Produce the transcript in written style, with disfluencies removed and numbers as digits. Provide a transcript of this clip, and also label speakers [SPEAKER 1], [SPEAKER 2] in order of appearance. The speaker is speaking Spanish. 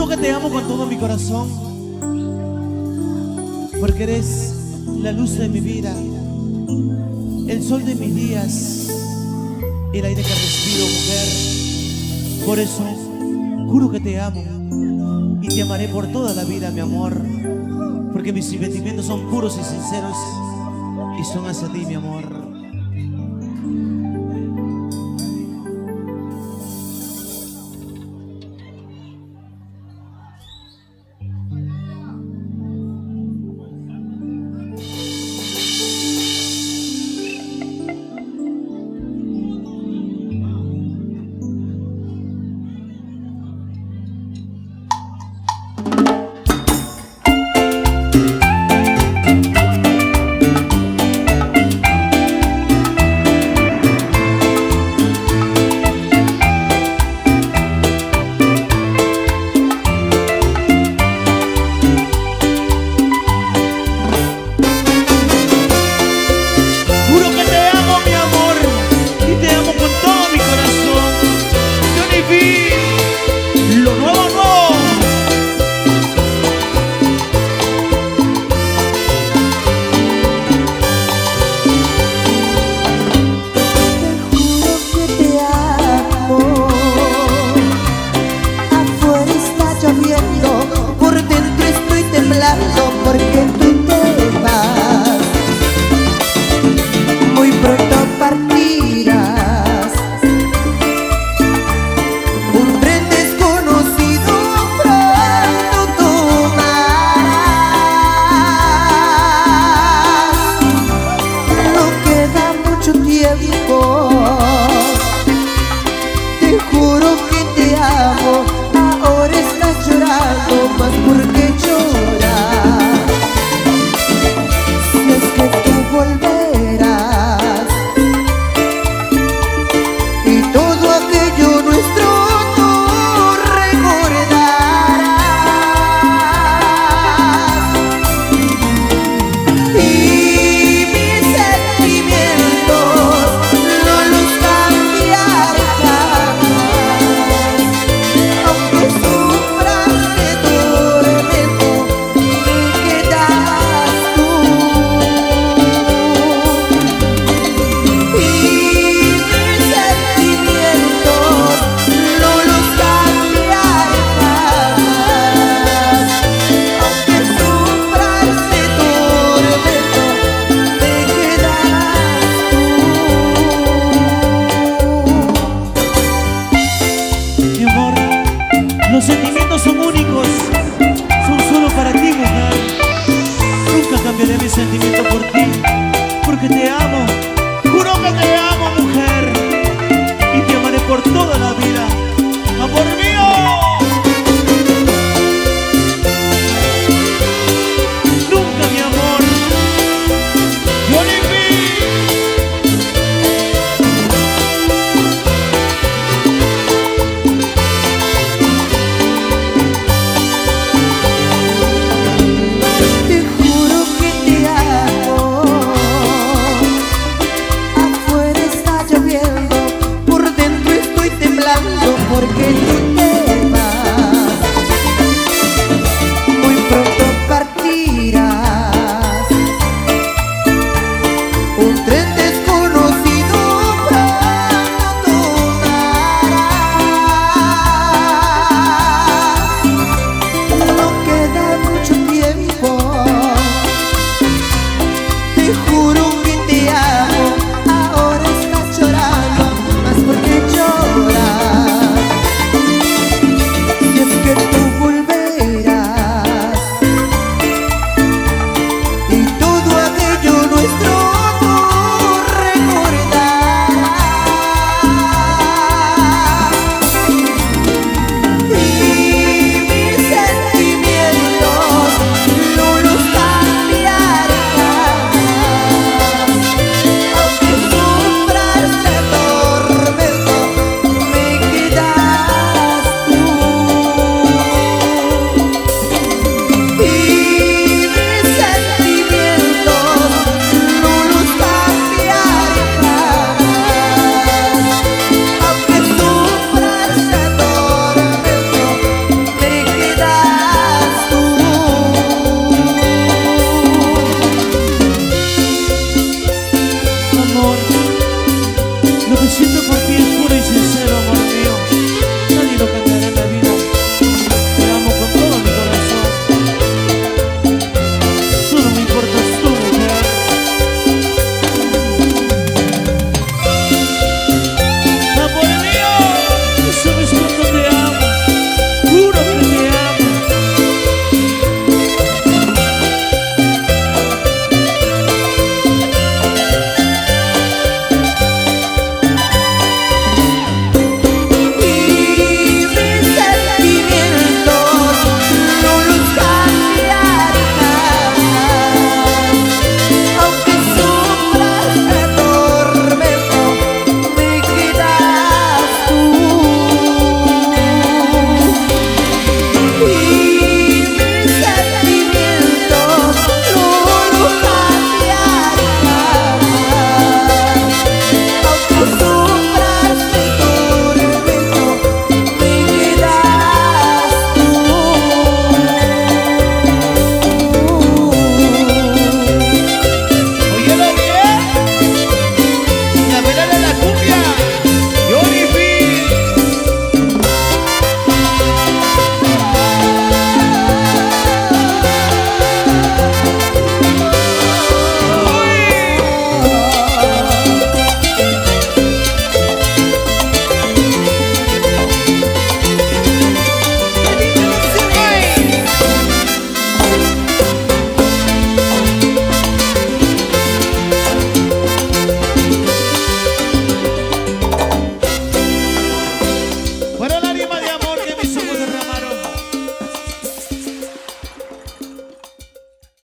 [SPEAKER 1] Juro que te amo con todo mi corazón, porque eres la luz de mi vida, el sol de mis días, el aire que respiro, mujer. Por eso juro que te amo y te amaré por toda la vida, mi amor, porque mis sentimientos son puros y sinceros y son hacia ti, mi amor.
[SPEAKER 2] Porque tú te vas, muy pronto partirás. Un tren desconocido pronto tomarás. No queda mucho tiempo, te juro que te amo. Ahora estás llorando más porque lloras. Volverás y todo aquello nuestro tú recordarás, y mis sentimientos no los cambiaré jamás. Aunque sufras de tormento, te quedas tú.
[SPEAKER 1] Los sentimientos son únicos, son solo para ti, mujer. Nunca cambiaré mi sentimiento por ti.